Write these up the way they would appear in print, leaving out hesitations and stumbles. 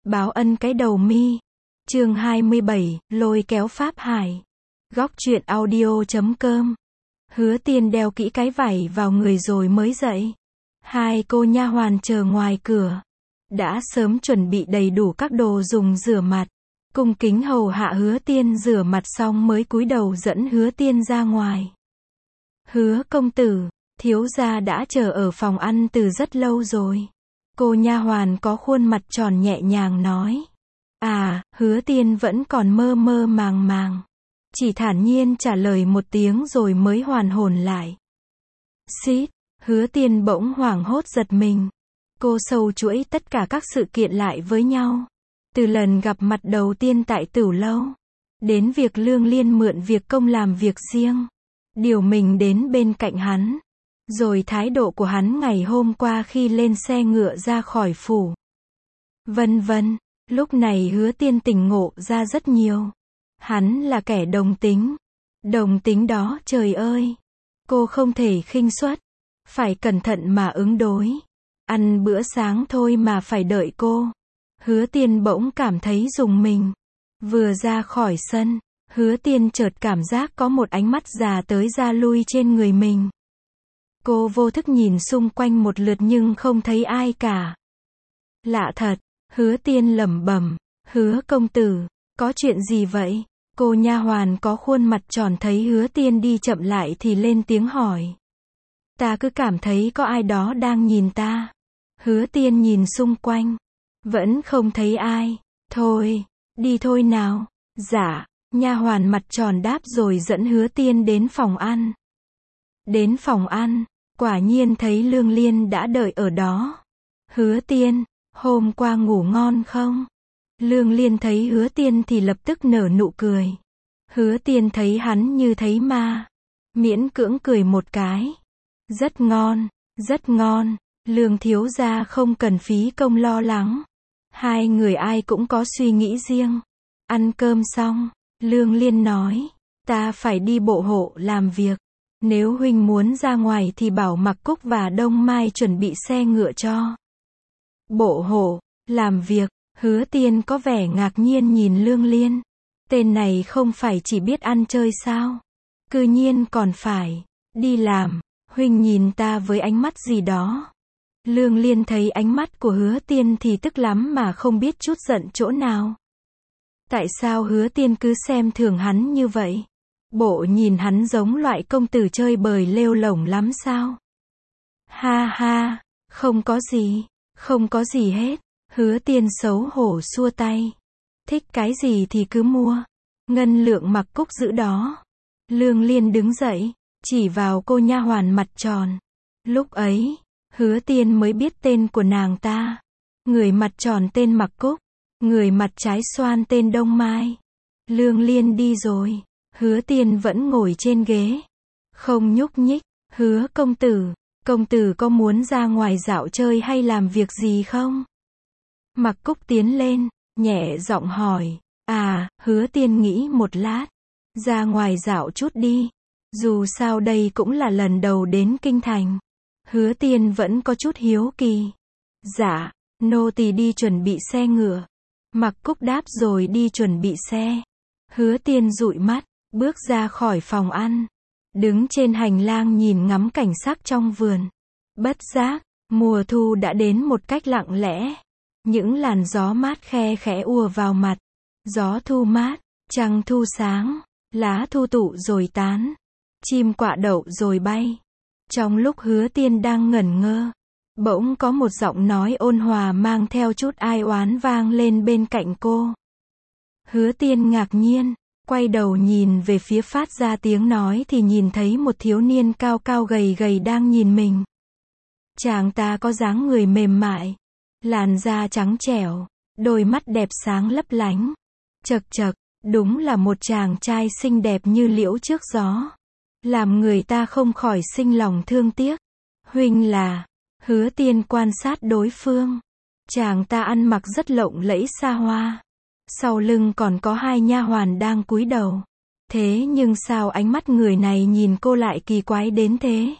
Báo ân cái đầu mi. Chương 27, lôi kéo Pháp Hải. Góc truyện audio.com. Hứa Tiên đeo kỹ cái vảy vào người rồi mới dậy. Hai cô nha hoàn chờ ngoài cửa. Đã sớm chuẩn bị đầy đủ các đồ dùng rửa mặt. Cung kính hầu hạ Hứa Tiên rửa mặt xong mới cúi đầu dẫn Hứa Tiên ra ngoài. Hứa công tử, thiếu gia đã chờ ở phòng ăn từ rất lâu rồi. Cô nha hoàn có khuôn mặt tròn nhẹ nhàng nói. Hứa Tiên vẫn còn mơ mơ màng màng. Chỉ thản nhiên trả lời một tiếng rồi mới hoàn hồn lại. Xít, Hứa Tiên bỗng hoảng hốt giật mình. Cô sâu chuỗi tất cả các sự kiện lại với nhau. Từ lần gặp mặt đầu tiên tại Tửu Lâu, đến việc Lương Liên mượn việc công làm việc riêng, điều mình đến bên cạnh hắn, rồi thái độ của hắn ngày hôm qua khi lên xe ngựa ra khỏi phủ. Vân vân, lúc này Hứa Tiên tỉnh ngộ ra rất nhiều. Hắn là kẻ đồng tính. Đồng tính đó, trời ơi, cô không thể khinh suất, phải cẩn thận mà ứng đối. Ăn bữa sáng thôi mà phải đợi cô. Hứa Tiên bỗng cảm thấy rùng mình. Vừa ra khỏi sân, Hứa Tiên chợt cảm giác có một ánh mắt già tới già lui trên người mình. Cô vô thức nhìn xung quanh một lượt nhưng không thấy ai cả. Lạ thật, Hứa Tiên lẩm bẩm. Hứa công tử, có chuyện gì vậy? Cô nha hoàn có khuôn mặt tròn thấy Hứa Tiên đi chậm lại thì lên tiếng hỏi. Ta cứ cảm thấy có ai đó đang nhìn ta. Hứa Tiên nhìn xung quanh, vẫn không thấy ai. Thôi, đi thôi nào. Dạ, nha hoàn mặt tròn đáp rồi dẫn Hứa Tiên đến phòng ăn. Đến phòng ăn, quả nhiên thấy Lương Liên đã đợi ở đó. Hứa Tiên, hôm qua ngủ ngon không? Lương Liên thấy Hứa Tiên thì lập tức nở nụ cười. Hứa Tiên thấy hắn như thấy ma, miễn cưỡng cười một cái. Rất ngon, rất ngon. Lương thiếu gia không cần phí công lo lắng. Hai người ai cũng có suy nghĩ riêng. Ăn cơm xong, Lương Liên nói, ta phải đi bộ hộ làm việc. Nếu huynh muốn ra ngoài thì bảo Mặc Cúc và Đông Mai chuẩn bị xe ngựa cho. Bộ hộ, làm việc. Hứa Tiên có vẻ ngạc nhiên nhìn Lương Liên. Tên này không phải chỉ biết ăn chơi sao? Cư nhiên còn phải đi làm. Huynh nhìn ta với ánh mắt gì đó? Lương Liên thấy ánh mắt của Hứa Tiên thì tức lắm mà không biết chút giận chỗ nào. Tại sao Hứa Tiên cứ xem thường hắn như vậy? Bộ nhìn hắn giống loại công tử chơi bời lêu lổng lắm sao? Ha ha, không có gì hết. Hứa Tiên xấu hổ xua tay. Thích cái gì thì cứ mua. Ngân lượng Mặc Cúc giữ đó. Lương Liên đứng dậy, chỉ vào cô nha hoàn mặt tròn. Lúc ấy, Hứa Tiên mới biết tên của nàng ta. Người mặt tròn tên Mặc Cúc, người mặt trái xoan tên Đông Mai. Lương Liên đi rồi, Hứa Tiên vẫn ngồi trên ghế, không nhúc nhích. Hứa công tử có muốn ra ngoài dạo chơi hay làm việc gì không? Mặc Cúc tiến lên, nhẹ giọng hỏi. Hứa Tiên nghĩ một lát. Ra ngoài dạo chút đi. Dù sao đây cũng là lần đầu đến kinh thành. Hứa Tiên vẫn có chút hiếu kỳ. Dạ, nô tỳ đi chuẩn bị xe ngựa. Mặc Cúc đáp rồi đi chuẩn bị xe. Hứa Tiên dụi mắt, bước ra khỏi phòng ăn. Đứng trên hành lang nhìn ngắm cảnh sắc trong vườn. Bất giác, mùa thu đã đến một cách lặng lẽ. Những làn gió mát khe khẽ ùa vào mặt. Gió thu mát, trăng thu sáng, lá thu tụ rồi tán. Chim quạ đậu rồi bay. Trong lúc Hứa Tiên đang ngẩn ngơ, bỗng có một giọng nói ôn hòa mang theo chút ai oán vang lên bên cạnh cô. Hứa Tiên ngạc nhiên, quay đầu nhìn về phía phát ra tiếng nói thì nhìn thấy một thiếu niên cao cao gầy gầy đang nhìn mình. Chàng ta có dáng người mềm mại, làn da trắng trẻo, đôi mắt đẹp sáng lấp lánh. Chậc chậc, đúng là một chàng trai xinh đẹp như liễu trước gió. Làm người ta không khỏi sinh lòng thương tiếc. Huynh là? Hứa Tiên quan sát đối phương. Chàng ta ăn mặc rất lộng lẫy xa hoa. Sau lưng còn có hai nha hoàn đang cúi đầu. Thế nhưng sao ánh mắt người này nhìn cô lại kỳ quái đến thế?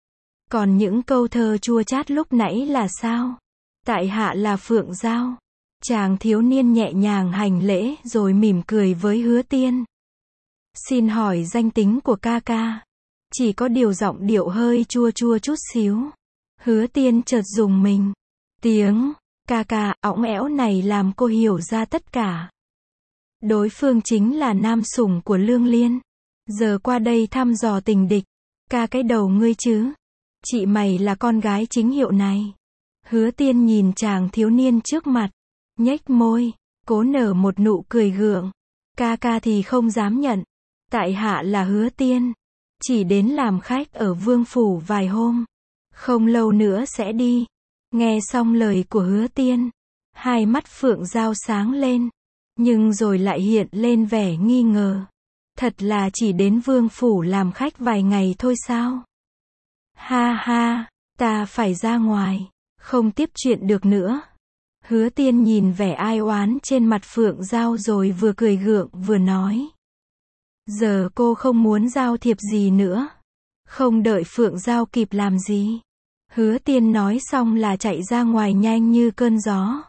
Còn những câu thơ chua chát lúc nãy là sao? Tại hạ là Phượng Giao. Chàng thiếu niên nhẹ nhàng hành lễ rồi mỉm cười với Hứa Tiên. Xin hỏi danh tính của ca ca. Chỉ có điều giọng điệu hơi chua chua chút xíu. Hứa Tiên chợt rùng mình. Tiếng ca ca õng ẽo này làm cô hiểu ra tất cả. Đối phương chính là nam sủng của Lương Liên. Giờ qua đây thăm dò tình địch. Ca cái đầu ngươi chứ. Chị mày là con gái chính hiệu này. Hứa Tiên nhìn chàng thiếu niên trước mặt. Nhếch môi. Cố nở một nụ cười gượng. Ca ca thì không dám nhận. Tại hạ là Hứa Tiên. Chỉ đến làm khách ở Vương Phủ vài hôm. Không lâu nữa sẽ đi. Nghe xong lời của Hứa Tiên. Hai mắt Phượng Giao sáng lên. Nhưng rồi lại hiện lên vẻ nghi ngờ. Thật là chỉ đến Vương Phủ làm khách vài ngày thôi sao? Ha ha, ta phải ra ngoài. Không tiếp chuyện được nữa. Hứa Tiên nhìn vẻ ai oán trên mặt Phượng Giao rồi vừa cười gượng vừa nói. Giờ cô không muốn giao thiệp gì nữa. Không đợi Phượng Giao kịp làm gì. Hứa Tiên nói xong là chạy ra ngoài nhanh như cơn gió.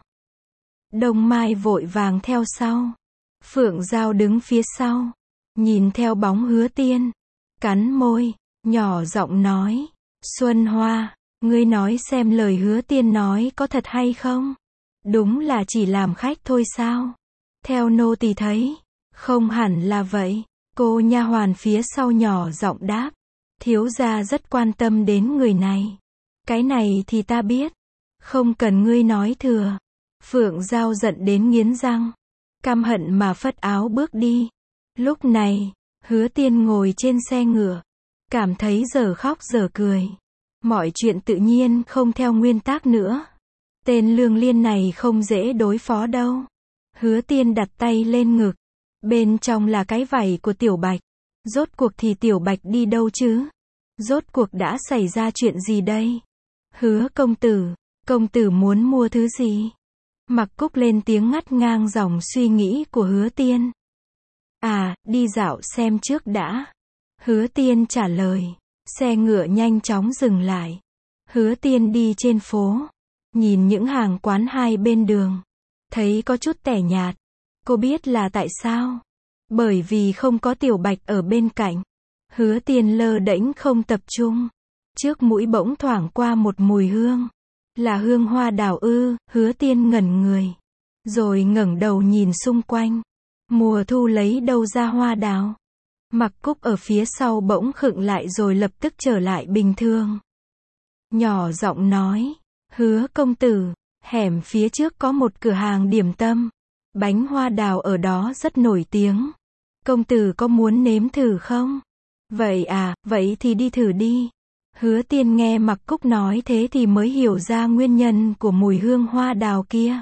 Đông Mai vội vàng theo sau. Phượng Giao đứng phía sau. Nhìn theo bóng Hứa Tiên. Cắn môi, nhỏ giọng nói. Xuân Hoa, ngươi nói xem lời Hứa Tiên nói có thật hay không? Đúng là chỉ làm khách thôi sao? Theo nô tỳ thấy, không hẳn là vậy. Cô nha hoàn phía sau nhỏ giọng đáp. Thiếu gia rất quan tâm đến người này. Cái này thì ta biết. Không cần ngươi nói thừa. Phượng Giao giận đến nghiến răng. Căm hận mà phất áo bước đi. Lúc này, Hứa Tiên ngồi trên xe ngựa. Cảm thấy giờ khóc giờ cười. Mọi chuyện tự nhiên không theo nguyên tắc nữa. Tên Lương Liên này không dễ đối phó đâu. Hứa Tiên đặt tay lên ngực. Bên trong là cái vảy của Tiểu Bạch. Rốt cuộc thì Tiểu Bạch đi đâu chứ? Rốt cuộc đã xảy ra chuyện gì đây? Hứa công tử muốn mua thứ gì? Mặc Cúc lên tiếng ngắt ngang dòng suy nghĩ của Hứa Tiên. À, đi dạo xem trước đã. Hứa Tiên trả lời. Xe ngựa nhanh chóng dừng lại. Hứa Tiên đi trên phố. Nhìn những hàng quán hai bên đường. Thấy có chút tẻ nhạt. Cô biết là tại sao? Bởi vì không có Tiểu Bạch ở bên cạnh. Hứa Tiên lơ đễnh không tập trung. Trước mũi bỗng thoảng qua một mùi hương. Là hương hoa đào ư? Hứa Tiên ngẩn người. Rồi ngẩng đầu nhìn xung quanh. Mùa thu lấy đâu ra hoa đào? Mặc Cúc ở phía sau bỗng khựng lại rồi lập tức trở lại bình thường. Nhỏ giọng nói. Hứa công tử, hẻm phía trước có một cửa hàng điểm tâm. Bánh hoa đào ở đó rất nổi tiếng. Công tử có muốn nếm thử không? Vậy à, vậy thì đi thử đi. Hứa Tiên nghe Mặc Cúc nói thế thì mới hiểu ra nguyên nhân của mùi hương hoa đào kia.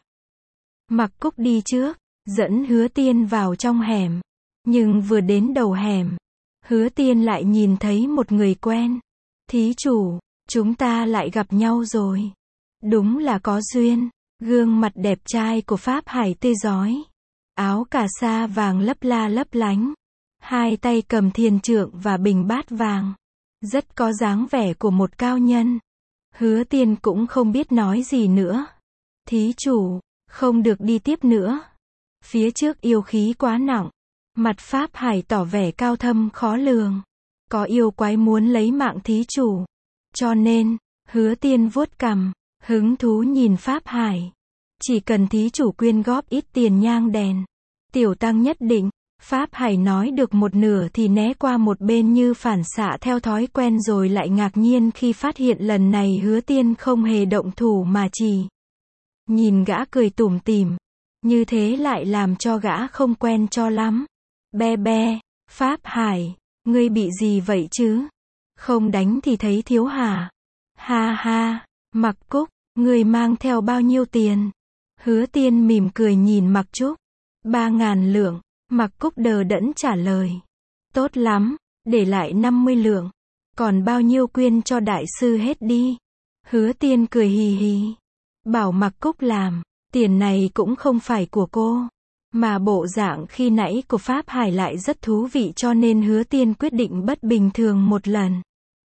Mặc Cúc đi trước, dẫn Hứa Tiên vào trong hẻm. Nhưng vừa đến đầu hẻm, Hứa Tiên lại nhìn thấy một người quen. Thí chủ, chúng ta lại gặp nhau rồi. Đúng là có duyên. Gương mặt đẹp trai của Pháp Hải tươi rói. Áo cà sa vàng lấp la lấp lánh. Hai tay cầm thiền trượng và bình bát vàng. Rất có dáng vẻ của một cao nhân. Hứa Tiên cũng không biết nói gì nữa. Thí chủ, không được đi tiếp nữa. Phía trước yêu khí quá nặng. Mặt Pháp Hải tỏ vẻ cao thâm khó lường. Có yêu quái muốn lấy mạng thí chủ. Cho nên, Hứa Tiên vuốt cằm, hứng thú nhìn Pháp Hải. Chỉ cần thí chủ quyên góp ít tiền nhang đèn. Tiểu tăng nhất định. Pháp Hải nói được một nửa thì né qua một bên như phản xạ theo thói quen rồi lại ngạc nhiên khi phát hiện lần này Hứa Tiên không hề động thủ mà chỉ nhìn gã cười tủm tỉm. Như thế lại làm cho gã không quen cho lắm. Be be, Pháp Hải, ngươi bị gì vậy chứ? Không đánh thì thấy thiếu hả? Ha ha, Mặc Cúc, ngươi mang theo bao nhiêu tiền? Hứa Tiên mỉm cười nhìn Mặc Trúc. 3.000 lượng. Mặc Cúc đờ đẫn trả lời. Tốt lắm, để lại 50 lượng. Còn bao nhiêu quyên cho đại sư hết đi. Hứa Tiên cười hì hì. Bảo Mặc Cúc làm, tiền này cũng không phải của cô. Mà bộ dạng khi nãy của Pháp Hải lại rất thú vị cho nên Hứa Tiên quyết định bất bình thường một lần.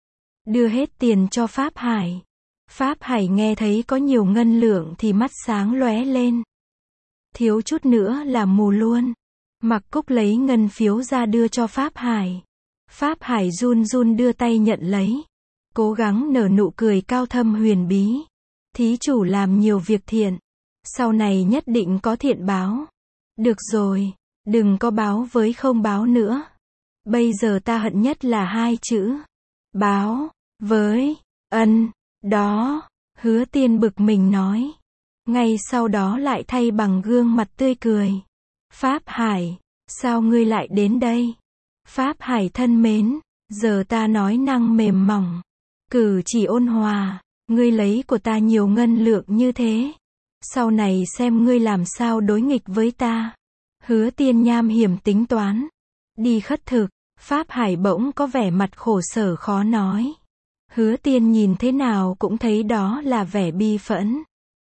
Đưa hết tiền cho Pháp Hải. Pháp Hải nghe thấy có nhiều ngân lượng thì mắt sáng lóe lên. Thiếu chút nữa là mù luôn. Mặc Cúc lấy ngân phiếu ra đưa cho Pháp Hải. Pháp Hải run run đưa tay nhận lấy. Cố gắng nở nụ cười cao thâm huyền bí. Thí chủ làm nhiều việc thiện. Sau này nhất định có thiện báo. Được rồi, đừng có báo với không báo nữa. Bây giờ ta hận nhất là hai chữ. Báo, với, ân, đó. Hứa Tiên bực mình nói. Ngay sau đó lại thay bằng gương mặt tươi cười. Pháp Hải, sao ngươi lại đến đây? Pháp Hải thân mến, giờ ta nói năng mềm mỏng. Cử chỉ ôn hòa, ngươi lấy của ta nhiều ngân lượng như thế. Sau này xem ngươi làm sao đối nghịch với ta. Hứa Tiên nham hiểm tính toán. Đi khất thực, Pháp Hải bỗng có vẻ mặt khổ sở khó nói. Hứa Tiên nhìn thế nào cũng thấy đó là vẻ bi phẫn.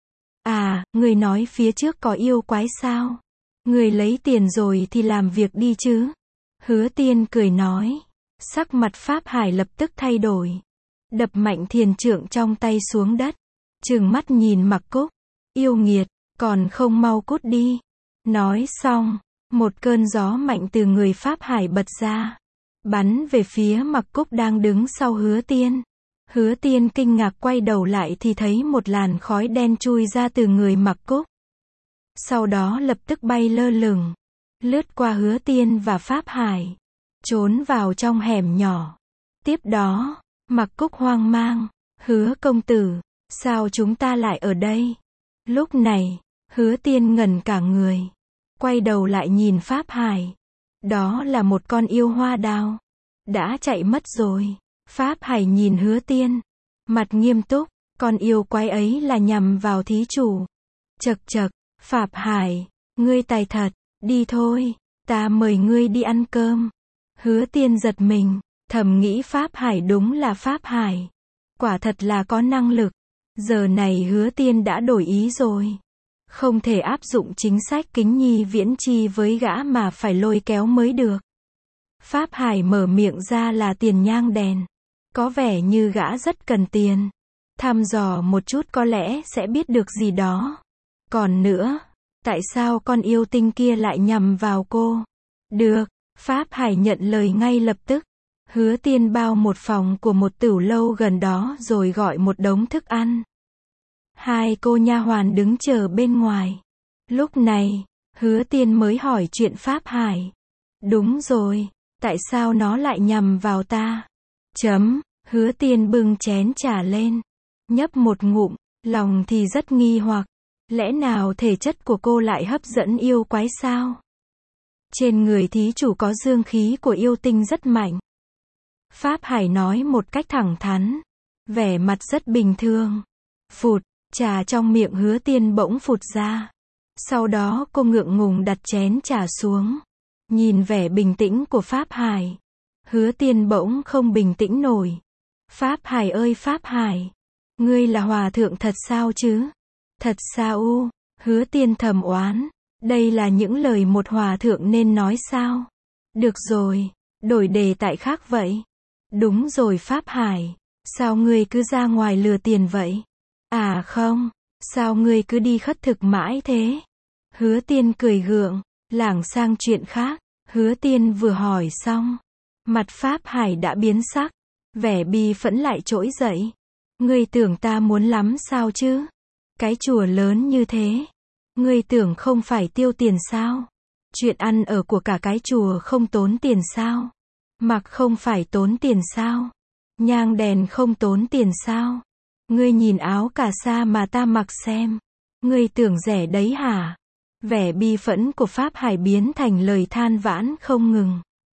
À, người nói phía trước có yêu quái sao? Người lấy tiền rồi thì làm việc đi chứ. Hứa Tiên cười nói. Sắc mặt Pháp Hải lập tức thay đổi. Đập mạnh thiền trượng trong tay xuống đất. Trừng mắt nhìn Mặc Cúc. Yêu nghiệt, còn không mau cút đi. Nói xong, một cơn gió mạnh từ người Pháp Hải bật ra. Bắn về phía Mặc Cúc đang đứng sau Hứa Tiên. Hứa Tiên kinh ngạc quay đầu lại thì thấy một làn khói đen chui ra từ người Mặc Cúc. Sau đó lập tức bay lơ lửng, lướt qua Hứa Tiên và Pháp Hải, trốn vào trong hẻm nhỏ. Tiếp đó, Mặc Cúc hoang mang, Hứa công tử, sao chúng ta lại ở đây? Lúc này, Hứa Tiên ngẩn cả người, quay đầu lại nhìn Pháp Hải. Đó là một con yêu hoa đào, đã chạy mất rồi. Pháp Hải nhìn Hứa Tiên, mặt nghiêm túc, con yêu quái ấy là nhằm vào thí chủ. Chậc chậc, Pháp Hải, ngươi tài thật, đi thôi, ta mời ngươi đi ăn cơm. Hứa Tiên giật mình, thầm nghĩ Pháp Hải đúng là Pháp Hải. Quả thật là có năng lực. Giờ này Hứa Tiên đã đổi ý rồi. Không thể áp dụng chính sách kính nhi viễn chi với gã mà phải lôi kéo mới được. Pháp Hải mở miệng ra là tiền nhang đèn. Có vẻ như gã rất cần tiền. Thăm dò một chút có lẽ sẽ biết được gì đó. Còn nữa, tại sao con yêu tinh kia lại nhằm vào cô? Được, Pháp Hải nhận lời ngay lập tức. Hứa Tiên bao một phòng của một tửu lâu gần đó rồi gọi một đống thức ăn. Hai cô nha hoàn đứng chờ bên ngoài. Lúc này, Hứa Tiên mới hỏi chuyện Pháp Hải. Đúng rồi, tại sao nó lại nhằm vào ta? Hứa Tiên bưng chén trà lên, nhấp một ngụm, lòng thì rất nghi hoặc. Lẽ nào thể chất của cô lại hấp dẫn yêu quái sao? Trên người thí chủ có dương khí của yêu tinh rất mạnh. Pháp Hải nói một cách thẳng thắn, vẻ mặt rất bình thường. Phụt, trà trong miệng Hứa Tiên bỗng phụt ra. Sau đó cô ngượng ngùng đặt chén trà xuống. Nhìn vẻ bình tĩnh của Pháp Hải, Hứa Tiên bỗng không bình tĩnh nổi. Pháp Hải ơi Pháp Hải, ngươi là hòa thượng thật sao chứ? Thật sao? Hứa Tiên thầm oán. Đây là những lời một hòa thượng nên nói sao? Được rồi, đổi đề tài khác vậy. Đúng rồi Pháp Hải, sao ngươi cứ ra ngoài lừa tiền vậy? À không, sao ngươi cứ đi khất thực mãi thế? Hứa Tiên cười gượng, lảng sang chuyện khác. Hứa Tiên vừa hỏi xong, mặt Pháp Hải đã biến sắc, vẻ bi phẫn lại trỗi dậy. Ngươi tưởng ta muốn lắm sao chứ? Cái chùa lớn như thế, ngươi tưởng không phải tiêu tiền sao? Chuyện ăn ở của cả cái chùa không tốn tiền sao? Mặc không phải tốn tiền sao? Nhang đèn không tốn tiền sao? Ngươi nhìn áo cà sa mà ta mặc xem, ngươi tưởng rẻ đấy hả? Vẻ bi phẫn của Pháp Hải biến thành lời than vãn không ngừng.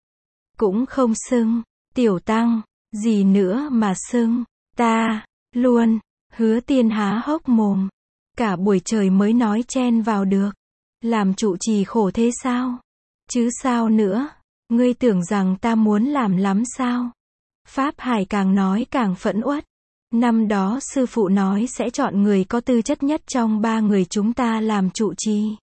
Cũng không xưng, tiểu tăng, gì nữa mà xưng, ta, luôn. Hứa Tiên há hốc mồm. Cả buổi trời mới nói chen vào được. Làm trụ trì khổ thế sao? Chứ sao nữa? Ngươi tưởng rằng ta muốn làm lắm sao? Pháp Hải càng nói càng phẫn uất. Năm đó sư phụ nói sẽ chọn người có tư chất nhất trong 3 người chúng ta làm trụ trì.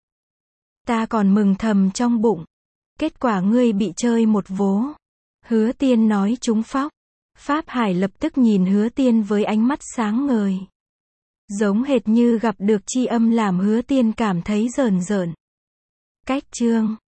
Ta còn mừng thầm trong bụng. Kết quả ngươi bị chơi một vố. Hứa Tiên nói trúng phóc. Pháp Hải lập tức nhìn Hứa Tiên với ánh mắt sáng ngời. Giống hệt như gặp được tri âm làm Hứa Tiên cảm thấy rờn rợn. Cách chương